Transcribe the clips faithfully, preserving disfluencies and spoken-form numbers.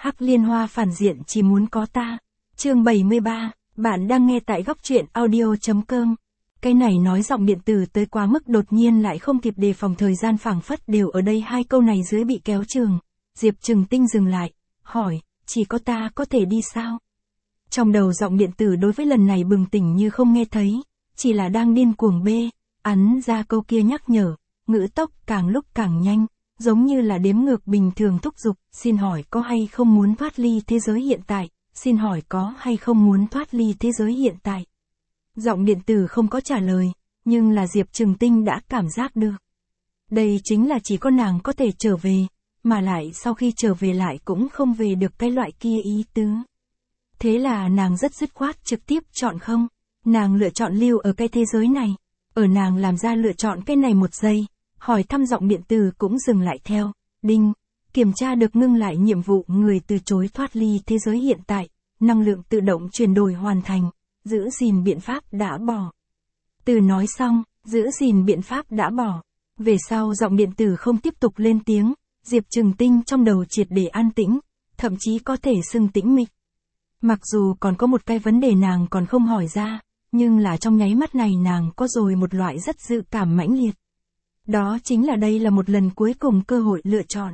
Hắc Liên Hoa phản diện chỉ muốn có ta. Chương bảy mươi ba, bạn đang nghe tại góc truyện audio.com. Cái này nói giọng điện tử tới quá mức đột nhiên lại không kịp đề phòng, thời gian phảng phất đều ở đây, hai câu này dưới bị kéo trường. Diệp Trừng Tinh dừng lại, hỏi, chỉ có ta có thể đi sao? Trong đầu giọng điện tử đối với lần này bừng tỉnh như không nghe thấy, chỉ là đang điên cuồng bê, ắn ra câu kia nhắc nhở, ngữ tốc càng lúc càng nhanh, giống như là đếm ngược bình thường thúc giục, xin hỏi có hay không muốn thoát ly thế giới hiện tại, xin hỏi có hay không muốn thoát ly thế giới hiện tại. Giọng điện tử không có trả lời, nhưng là Diệp Trừng Tinh đã cảm giác được. Đây chính là chỉ có nàng có thể trở về, mà lại sau khi trở về lại cũng không về được cái loại kia ý tứ. Thế là nàng rất dứt khoát trực tiếp chọn không, nàng lựa chọn lưu ở cái thế giới này. Ở nàng làm ra lựa chọn cái này một giây, hỏi thăm giọng điện tử cũng dừng lại theo, đinh, kiểm tra được ngưng lại nhiệm vụ, người từ chối thoát ly thế giới hiện tại, năng lượng tự động chuyển đổi hoàn thành, giữ gìn biện pháp đã bỏ. Từ nói xong, giữ gìn biện pháp đã bỏ. Về sau giọng điện tử không tiếp tục lên tiếng, Diệp Trừng Tinh trong đầu triệt để an tĩnh, thậm chí có thể xưng tĩnh mịch. Mặc dù còn có một cái vấn đề nàng còn không hỏi ra, nhưng là trong nháy mắt này nàng có rồi một loại rất dự cảm mãnh liệt. Đó chính là đây là một lần cuối cùng cơ hội lựa chọn.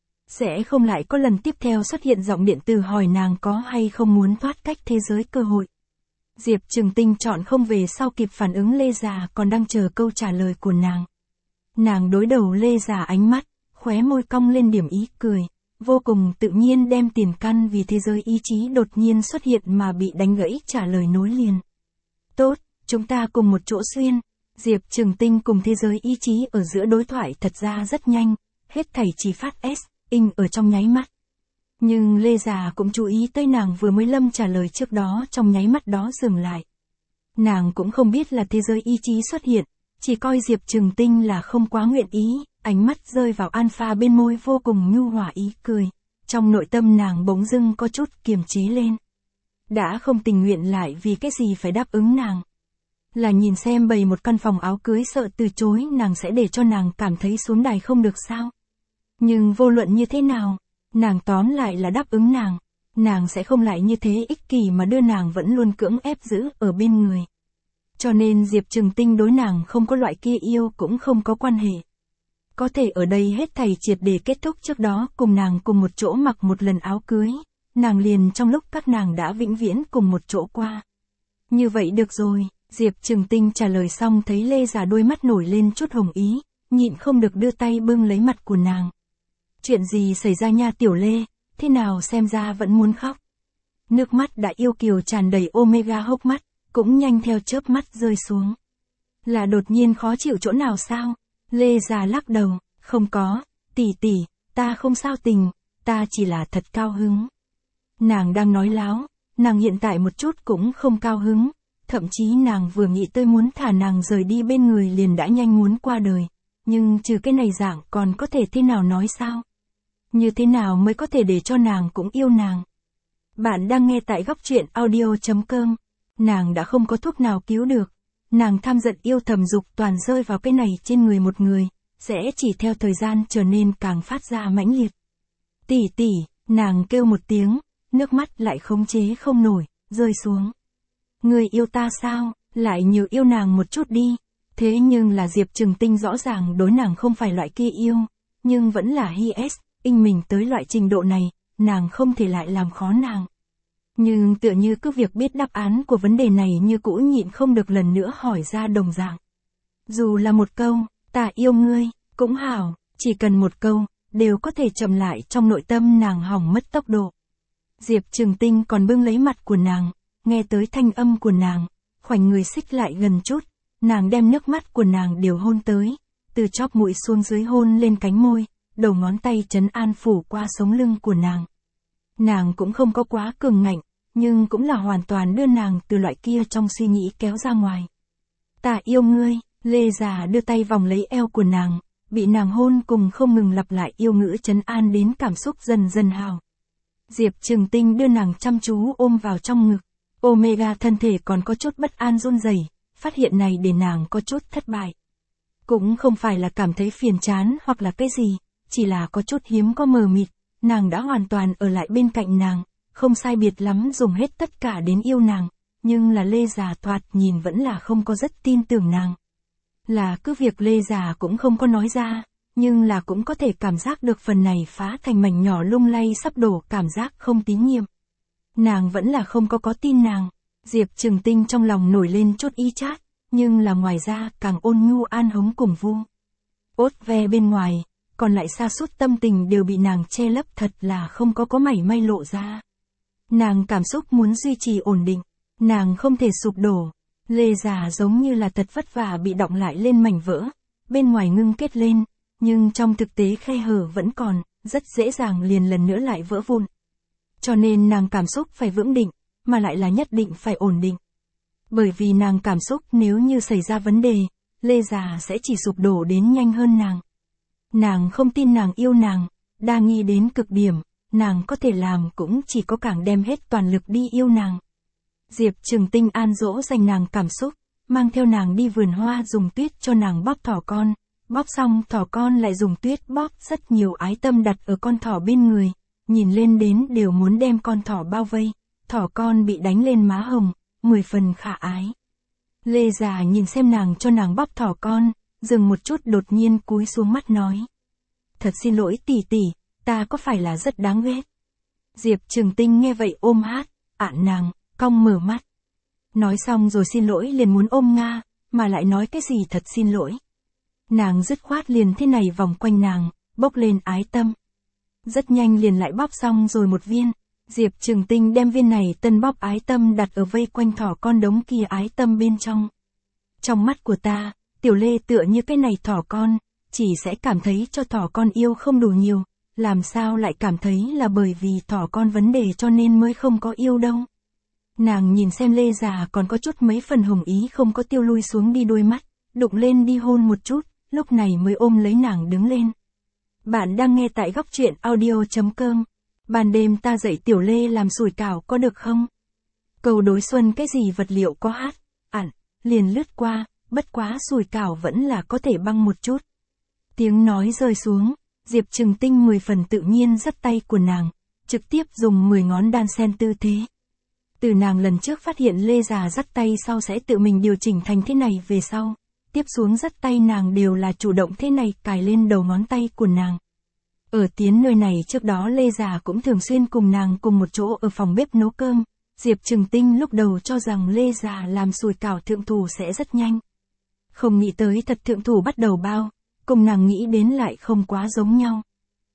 Sẽ không lại có lần tiếp theo xuất hiện giọng điện tử hỏi nàng có hay không muốn thoát cách thế giới cơ hội. Diệp Trừng Tinh chọn không về sau kịp phản ứng Lê Già còn đang chờ câu trả lời của nàng. Nàng đối đầu Lê Già ánh mắt, khóe môi cong lên điểm ý cười, vô cùng tự nhiên đem tiền căn vì thế giới ý chí đột nhiên xuất hiện mà bị đánh gãy trả lời nối liền. Tốt, chúng ta cùng một chỗ xuyên. Diệp Trừng Tinh cùng thế giới ý chí ở giữa đối thoại thật ra rất nhanh, hết thảy chỉ phát S, in ở trong nháy mắt. Nhưng Lê Già cũng chú ý tới nàng vừa mới lâm trả lời trước đó, trong nháy mắt đó dừng lại. Nàng cũng không biết là thế giới ý chí xuất hiện, chỉ coi Diệp Trừng Tinh là không quá nguyện ý, ánh mắt rơi vào Alpha bên môi vô cùng nhu hòa ý cười. Trong nội tâm nàng bỗng dưng có chút kiềm chế lên. Đã không tình nguyện lại vì cái gì phải đáp ứng nàng. Là nhìn xem bày một căn phòng áo cưới sợ từ chối nàng sẽ để cho nàng cảm thấy xuống đài không được sao. Nhưng vô luận như thế nào, nàng tóm lại là đáp ứng nàng. Nàng sẽ không lại như thế ích kỷ mà đưa nàng vẫn luôn cưỡng ép giữ ở bên người. Cho nên Diệp Trừng Tinh đối nàng không có loại kia yêu cũng không có quan hệ. Có thể ở đây hết thảy triệt để kết thúc trước đó cùng nàng cùng một chỗ mặc một lần áo cưới, nàng liền trong lúc các nàng đã vĩnh viễn cùng một chỗ qua. Như vậy được rồi, Diệp Trừng Tinh trả lời xong thấy Lê Già đôi mắt nổi lên chút hồng ý, nhịn không được đưa tay bưng lấy mặt của nàng. Chuyện gì xảy ra nha Tiểu Lê, thế nào xem ra vẫn muốn khóc. Nước mắt đã yêu kiều tràn đầy Omega hốc mắt, cũng nhanh theo chớp mắt rơi xuống. Là đột nhiên khó chịu chỗ nào sao? Lê Già lắc đầu, không có, tỷ tỷ, ta không sao tình, ta chỉ là thật cao hứng. Nàng đang nói láo, nàng hiện tại một chút cũng không cao hứng, thậm chí nàng vừa nghĩ tới muốn thả nàng rời đi bên người liền đã nhanh muốn qua đời. Nhưng trừ cái này dạng còn có thể thế nào nói sao? Như thế nào mới có thể để cho nàng cũng yêu nàng? Bạn đang nghe tại góc truyện audio.com. Nàng đã không có thuốc nào cứu được. Nàng tham giận yêu thầm dục toàn rơi vào cái này trên người một người, sẽ chỉ theo thời gian trở nên càng phát ra mãnh liệt. Tỷ tỷ, nàng kêu một tiếng, nước mắt lại khống chế không nổi, rơi xuống. Người yêu ta sao, lại nhiều yêu nàng một chút đi. Thế nhưng là Diệp Trừng Tinh rõ ràng đối nàng không phải loại kia yêu, nhưng vẫn là hi s, in mình tới loại trình độ này, nàng không thể lại làm khó nàng. Nhưng tựa như cứ việc biết đáp án của vấn đề này như cũ nhịn không được lần nữa hỏi ra đồng dạng. Dù là một câu, ta yêu ngươi, cũng hảo, chỉ cần một câu, đều có thể chậm lại trong nội tâm nàng hỏng mất tốc độ. Diệp Trừng Tinh còn bưng lấy mặt của nàng, nghe tới thanh âm của nàng, khoảnh người xích lại gần chút, nàng đem nước mắt của nàng đều hôn tới, từ chóp mũi xuống dưới hôn lên cánh môi, đầu ngón tay trấn an phủ qua sống lưng của nàng. Nàng cũng không có quá cường ngạnh, nhưng cũng là hoàn toàn đưa nàng từ loại kia trong suy nghĩ kéo ra ngoài. Ta yêu ngươi, Lê Già đưa tay vòng lấy eo của nàng, bị nàng hôn cùng không ngừng lặp lại yêu ngữ trấn an đến cảm xúc dần dần hào. Diệp Trừng Tinh đưa nàng chăm chú ôm vào trong ngực, Omega thân thể còn có chút bất an run rẩy, phát hiện này để nàng có chút thất bại. Cũng không phải là cảm thấy phiền chán hoặc là cái gì, chỉ là có chút hiếm có mờ mịt, nàng đã hoàn toàn ở lại bên cạnh nàng, không sai biệt lắm dùng hết tất cả đến yêu nàng, nhưng là Lê Già thoạt nhìn vẫn là không có rất tin tưởng nàng. Là cứ việc Lê Già cũng không có nói ra, nhưng là cũng có thể cảm giác được phần này phá thành mảnh nhỏ lung lay sắp đổ cảm giác không tín nhiệm. Nàng vẫn là không có có tin nàng. Diệp Trừng Tinh trong lòng nổi lên chút y chát, nhưng là ngoài ra càng ôn nhu an hống cùng vu. Ốt ve bên ngoài, còn lại sa sút tâm tình đều bị nàng che lấp thật là không có có mảy may lộ ra. Nàng cảm xúc muốn duy trì ổn định, nàng không thể sụp đổ. Lê Già giống như là thật vất vả bị đọng lại lên mảnh vỡ, bên ngoài ngưng kết lên, nhưng trong thực tế khe hở vẫn còn, rất dễ dàng liền lần nữa lại vỡ vụn. Cho nên nàng cảm xúc phải vững định, mà lại là nhất định phải ổn định. Bởi vì nàng cảm xúc nếu như xảy ra vấn đề, Lê Già sẽ chỉ sụp đổ đến nhanh hơn nàng. Nàng không tin nàng yêu nàng, đa nghi đến cực điểm, nàng có thể làm cũng chỉ có càng đem hết toàn lực đi yêu nàng. Diệp Trừng Tinh an dỗ dành nàng cảm xúc, mang theo nàng đi vườn hoa dùng tuyết cho nàng bóp thỏ con, bóp xong thỏ con lại dùng tuyết bóp rất nhiều ái tâm đặt ở con thỏ bên người, nhìn lên đến đều muốn đem con thỏ bao vây, thỏ con bị đánh lên má hồng, mười phần khả ái. Lê Già nhìn xem nàng cho nàng bóp thỏ con, dừng một chút đột nhiên cúi xuống mắt nói. Thật xin lỗi tỷ tỷ, ta có phải là rất đáng ghét? Diệp Trừng Tinh nghe vậy ôm hát, ạn nàng, cong mở mắt. Nói xong rồi xin lỗi liền muốn ôm Nga, mà lại nói cái gì thật xin lỗi. Nàng dứt khoát liền thế này vòng quanh nàng, bốc lên ái tâm. Rất nhanh liền lại bóp xong rồi một viên, Diệp Trừng Tinh đem viên này tân bóp ái tâm đặt ở vây quanh thỏ con đống kia ái tâm bên trong. Trong mắt của ta, Tiểu Lê tựa như cái này thỏ con, chỉ sẽ cảm thấy cho thỏ con yêu không đủ nhiều, làm sao lại cảm thấy là bởi vì thỏ con vấn đề cho nên mới không có yêu đâu. Nàng nhìn xem Lê Già còn có chút mấy phần hồng ý không có tiêu lui xuống đi đôi mắt, đụng lên đi hôn một chút, lúc này mới ôm lấy nàng đứng lên. Bạn đang nghe tại góc truyện audio chấm com. Ban đêm ta dạy Tiểu Lê làm sủi cảo có được không? Cầu đối xuân cái gì vật liệu có hát, ẳn, liền lướt qua, bất quá sủi cảo vẫn là có thể băng một chút. Tiếng nói rơi xuống, Diệp Trừng Tinh mười phần tự nhiên dắt tay của nàng, trực tiếp dùng mười ngón đan sen tư thế. Từ nàng lần trước phát hiện Lê Già dắt tay sau sẽ tự mình điều chỉnh thành thế này về sau, tiếp xuống dắt tay nàng đều là chủ động thế này cài lên đầu ngón tay của nàng. Ở tiến nơi này trước đó Lê Già cũng thường xuyên cùng nàng cùng một chỗ ở phòng bếp nấu cơm, Diệp Trừng Tinh lúc đầu cho rằng Lê Già làm sủi cảo thượng thủ sẽ rất nhanh. Không nghĩ tới thật thượng thủ bắt đầu bao, cùng nàng nghĩ đến lại không quá giống nhau.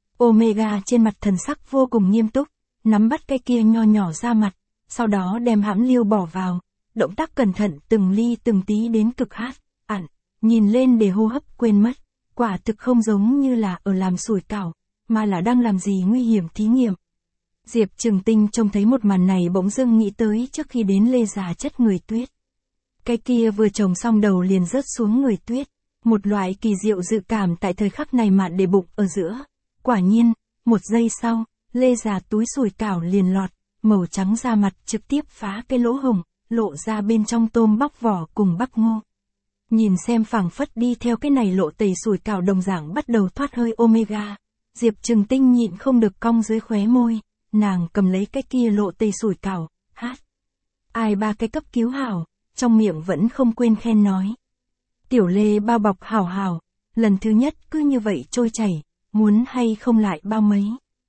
Omega trên mặt thần sắc vô cùng nghiêm túc, nắm bắt cái kia nho nhỏ ra mặt, sau đó đem hãm liêu bỏ vào, động tác cẩn thận từng ly từng tí đến cực hát, ẳn, nhìn lên để hô hấp quên mất, quả thực không giống như là ở làm sủi cảo, mà là đang làm gì nguy hiểm thí nghiệm. Diệp Trừng Tinh trông thấy một màn này bỗng dưng nghĩ tới trước khi đến Lê Già chất người tuyết. Cái kia vừa trồng xong đầu liền rớt xuống người tuyết, một loại kỳ diệu dự cảm tại thời khắc này mạn để bụng ở giữa. Quả nhiên, một giây sau, Lê Già túi sủi cảo liền lọt, màu trắng da mặt trực tiếp phá cái lỗ hổng, lộ ra bên trong tôm bóc vỏ cùng bắp ngô. Nhìn xem phảng phất đi theo cái này lộ tẩy sủi cảo đồng dạng bắt đầu thoát hơi Omega. Diệp Trừng Tinh nhịn không được cong dưới khóe môi, nàng cầm lấy cái kia lộ tây sủi cảo, hát. Ai ba cái cấp cứu hảo, trong miệng vẫn không quên khen nói. Tiểu Lê bao bọc hảo hảo, lần thứ nhất cứ như vậy trôi chảy, muốn hay không lại bao mấy.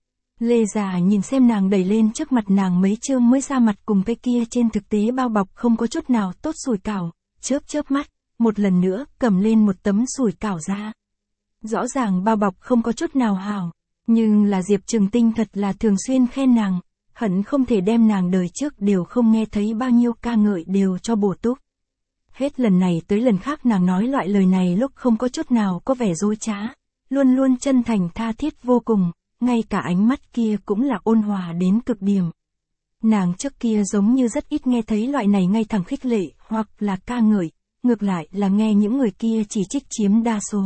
Lê Già nhìn xem nàng đẩy lên trước mặt nàng mấy chương mới ra mặt cùng cái kia trên thực tế bao bọc không có chút nào tốt sủi cảo, chớp chớp mắt, một lần nữa cầm lên một tấm sủi cảo ra. Rõ ràng bao bọc không có chút nào hảo, nhưng là Diệp Trừng Tinh thật là thường xuyên khen nàng, hận không thể đem nàng đời trước đều không nghe thấy bao nhiêu ca ngợi đều cho bổ túc. Hết lần này tới lần khác nàng nói loại lời này lúc không có chút nào có vẻ dối trá, luôn luôn chân thành tha thiết vô cùng, ngay cả ánh mắt kia cũng là ôn hòa đến cực điểm. Nàng trước kia giống như rất ít nghe thấy loại này ngay thẳng khích lệ hoặc là ca ngợi, ngược lại là nghe những người kia chỉ trích chiếm đa số.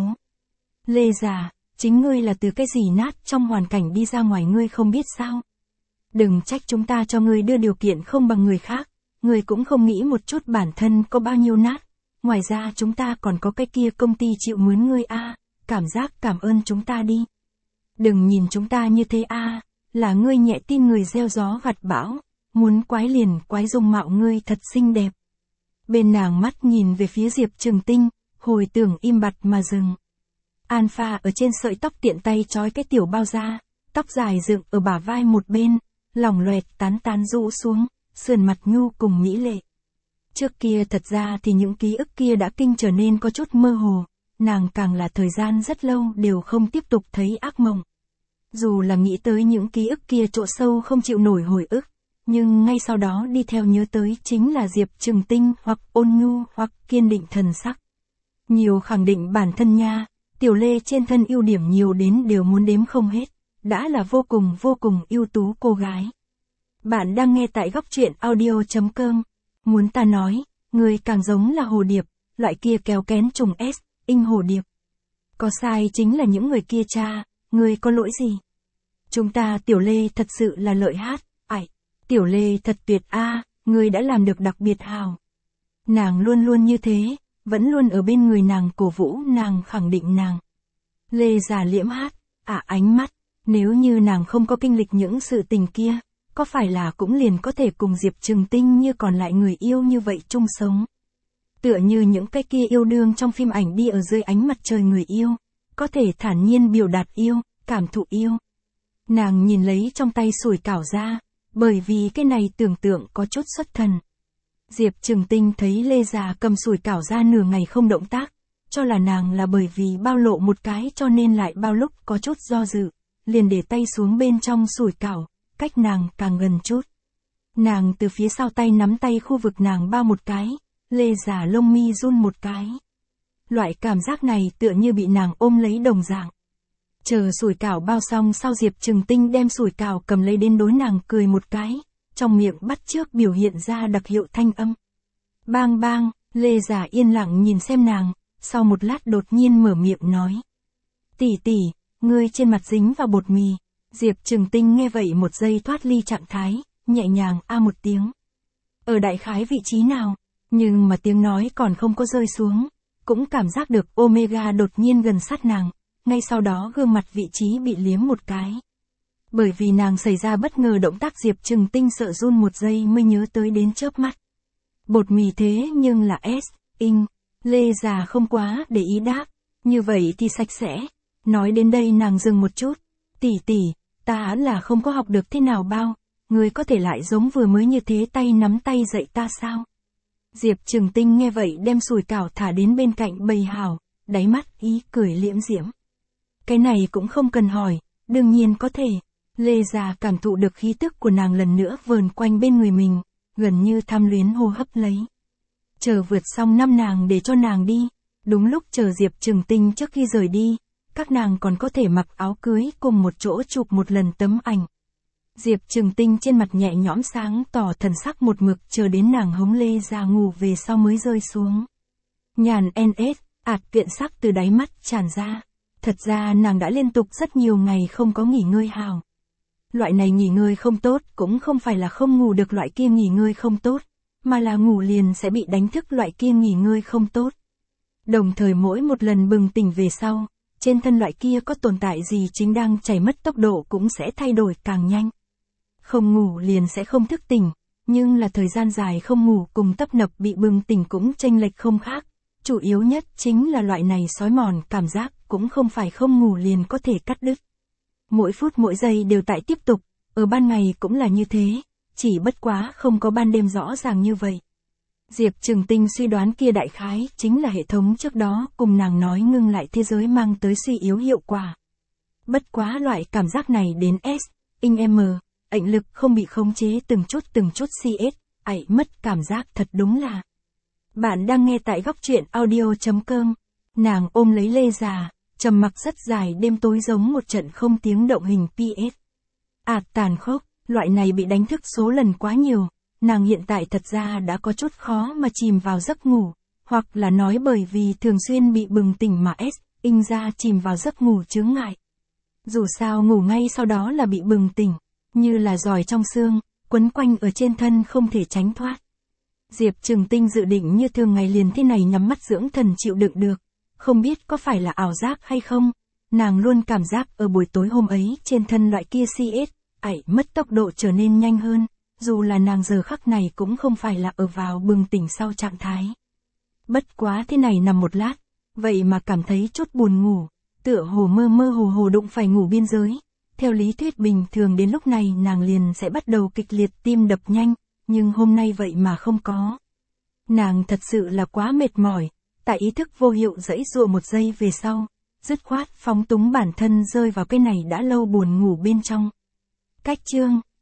Lê Già, chính ngươi là từ cái gì nát trong hoàn cảnh đi ra ngoài ngươi không biết sao? Đừng trách chúng ta cho ngươi đưa điều kiện không bằng người khác, ngươi cũng không nghĩ một chút bản thân có bao nhiêu nát. Ngoài ra chúng ta còn có cái kia công ty chịu mướn ngươi a, à, cảm giác cảm ơn chúng ta đi. Đừng nhìn chúng ta như thế a, là ngươi nhẹ tin người gieo gió gặt bão, muốn quái liền quái dung mạo ngươi thật xinh đẹp. Bên nàng mắt nhìn về phía Diệp Trừng Tinh, hồi tưởng im bặt mà dừng. Alpha ở trên sợi tóc tiện tay trói cái tiểu bao da, tóc dài dựng ở bả vai một bên, lỏng loẹt tán tán rũ xuống, sườn mặt nhu cùng mỹ lệ. Trước kia thật ra thì những ký ức kia đã kinh trở nên có chút mơ hồ, nàng càng là thời gian rất lâu đều không tiếp tục thấy ác mộng. Dù là nghĩ tới những ký ức kia chỗ sâu không chịu nổi hồi ức, nhưng ngay sau đó đi theo nhớ tới chính là Diệp Trừng Tinh hoặc ôn nhu hoặc kiên định thần sắc. Nhiều khẳng định bản thân nha, Tiểu Lê trên thân ưu điểm nhiều đến đều muốn đếm không hết, đã là vô cùng vô cùng ưu tú cô gái. Bạn đang nghe tại góc truyện audio chấm com. Muốn ta nói, người càng giống là hồ điệp, loại kia kéo kén trùng S, inh hồ điệp. Có sai chính là những người kia cha, người có lỗi gì? Chúng ta Tiểu Lê thật sự là lợi hát, ải, Tiểu Lê thật tuyệt a, người đã làm được đặc biệt hào. Nàng luôn luôn như thế, vẫn luôn ở bên người nàng cổ vũ nàng khẳng định nàng. Lê già liễm hát, à ánh mắt, nếu như nàng không có kinh lịch những sự tình kia, có phải là cũng liền có thể cùng Diệp Trừng Tinh như còn lại người yêu như vậy chung sống. Tựa như những cái kia yêu đương trong phim ảnh đi ở dưới ánh mặt trời người yêu, có thể thản nhiên biểu đạt yêu, cảm thụ yêu. Nàng nhìn lấy trong tay sủi cảo ra, bởi vì cái này tưởng tượng có chút xuất thần. Diệp Trừng Tinh thấy Lê già cầm sủi cảo ra nửa ngày không động tác, cho là nàng là bởi vì bao lộ một cái cho nên lại bao lúc có chút do dự, liền để tay xuống bên trong sủi cảo, cách nàng càng gần chút. Nàng từ phía sau tay nắm tay khu vực nàng bao một cái, Lê già lông mi run một cái. Loại cảm giác này tựa như bị nàng ôm lấy đồng dạng. Chờ sủi cảo bao xong sau Diệp Trừng Tinh đem sủi cảo cầm lấy đến đối nàng cười một cái, trong miệng bắt chước biểu hiện ra đặc hiệu thanh âm. Bang bang, Lê già yên lặng nhìn xem nàng, sau một lát đột nhiên mở miệng nói. Tỷ tỷ, ngươi trên mặt dính vào bột mì. Diệp Trừng Tinh nghe vậy một giây thoát ly trạng thái, nhẹ nhàng a một tiếng. Ở đại khái vị trí nào, nhưng mà tiếng nói còn không có rơi xuống, cũng cảm giác được Omega đột nhiên gần sát nàng, ngay sau đó gương mặt vị trí bị liếm một cái. Bởi vì nàng xảy ra bất ngờ động tác Diệp Trừng Tinh sợ run một giây mới nhớ tới đến chớp mắt. Bột mì thế nhưng là S, ing, Lê già không quá để ý đáp, như vậy thì sạch sẽ. Nói đến đây nàng dừng một chút, tỷ tỷ, ta là không có học được thế nào bao, người có thể lại giống vừa mới như thế tay nắm tay dạy ta sao? Diệp Trừng Tinh nghe vậy đem sủi cảo thả đến bên cạnh bầy hào, đáy mắt ý cười liễm diễm. Cái này cũng không cần hỏi, đương nhiên có thể. Lê già cảm thụ được khí tức của nàng lần nữa vờn quanh bên người mình, gần như tham luyến hô hấp lấy. Chờ vượt xong năm nàng để cho nàng đi, đúng lúc chờ Diệp Trừng Tinh trước khi rời đi, các nàng còn có thể mặc áo cưới cùng một chỗ chụp một lần tấm ảnh. Diệp Trừng Tinh trên mặt nhẹ nhõm sáng tỏ thần sắc một mực chờ đến nàng hống Lê già ngủ về sau mới rơi xuống. Nhàn en ét, ạt kiện sắc từ đáy mắt tràn ra. Thật ra nàng đã liên tục rất nhiều ngày không có nghỉ ngơi hào. Loại này nghỉ ngơi không tốt cũng không phải là không ngủ được loại kia nghỉ ngơi không tốt, mà là ngủ liền sẽ bị đánh thức loại kia nghỉ ngơi không tốt. Đồng thời mỗi một lần bừng tỉnh về sau, trên thân loại kia có tồn tại gì chính đang chảy mất tốc độ cũng sẽ thay đổi càng nhanh. Không ngủ liền sẽ không thức tỉnh, nhưng là thời gian dài không ngủ cùng tấp nập bị bừng tỉnh cũng chênh lệch không khác. Chủ yếu nhất chính là loại này xói mòn cảm giác cũng không phải không ngủ liền có thể cắt đứt. Mỗi phút mỗi giây đều tại tiếp tục, ở ban ngày cũng là như thế, chỉ bất quá không có ban đêm rõ ràng như vậy. Diệp Trừng Tinh suy đoán kia đại khái chính là hệ thống trước đó cùng nàng nói ngưng lại thế giới mang tới suy yếu hiệu quả. Bất quá loại cảm giác này đến S, ing M, ảnh lực không bị khống chế từng chút từng chút xê ét, ảy mất cảm giác thật đúng là. Bạn đang nghe tại góc truyện audio chấm com. Nàng ôm lấy Lê già, trầm mặc rất dài đêm tối giống một trận không tiếng động hình pê ét. Ạt tàn khốc, loại này bị đánh thức số lần quá nhiều, nàng hiện tại thật ra đã có chút khó mà chìm vào giấc ngủ, hoặc là nói bởi vì thường xuyên bị bừng tỉnh mà S, ing ra chìm vào giấc ngủ chướng ngại. Dù sao ngủ ngay sau đó là bị bừng tỉnh, như là giòi trong xương, quấn quanh ở trên thân không thể tránh thoát. Diệp Trừng Tinh dự định như thường ngày liền thế này nhắm mắt dưỡng thần chịu đựng được, không biết có phải là ảo giác hay không, Nàng luôn cảm giác ở buổi tối hôm ấy trên thân loại kia xê ét, ảy mất tốc độ trở nên nhanh hơn, dù là nàng giờ khắc này cũng không phải là ở vào bừng tỉnh sau trạng thái. Bất quá thế này nằm một lát, vậy mà cảm thấy chút buồn ngủ, tựa hồ mơ mơ hồ hồ đụng phải ngủ biên giới. Theo lý thuyết bình thường đến lúc này nàng liền sẽ bắt đầu kịch liệt tim đập nhanh, nhưng hôm nay vậy mà không có. Nàng thật sự là quá mệt mỏi, tại ý thức vô hiệu dẫy dụa một giây về sau, dứt khoát phóng túng bản thân rơi vào cái này đã lâu buồn ngủ bên trong. Cách chương